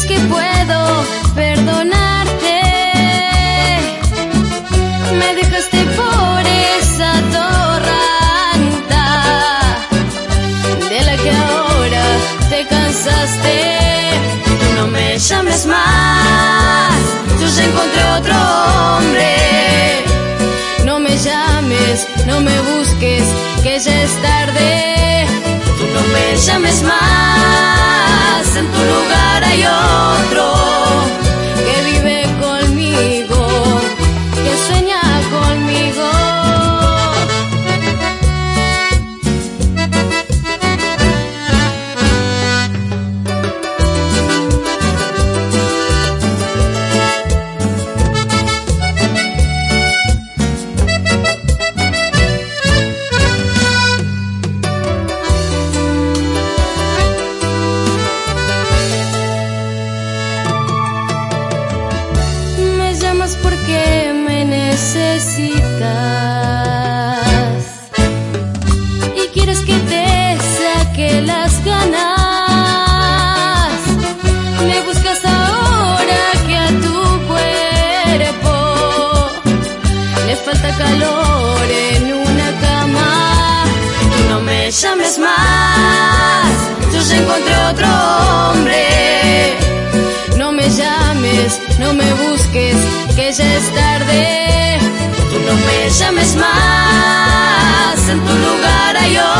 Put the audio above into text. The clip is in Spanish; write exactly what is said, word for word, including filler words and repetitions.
crees que puedo perdonarte? Me dejaste por esa torranta de la que ahora te cansaste. Tú no me llames más, yo ya encontré otro hombre. No me llames, no me busques, que ya es tarde. Tú no me llames más, en tu lugar hay otro que vive conmigo, que sueña conmigo. Porque me necesitas y quieres que te saque las ganas. Me buscas ahora que a tu cuerpo le falta calor en una cama. Tú no me llames más, yo ya encontré otro hombre. No me llames, no me busques, que ya es tarde. Tú no me llames más, en tu lugar hay otro.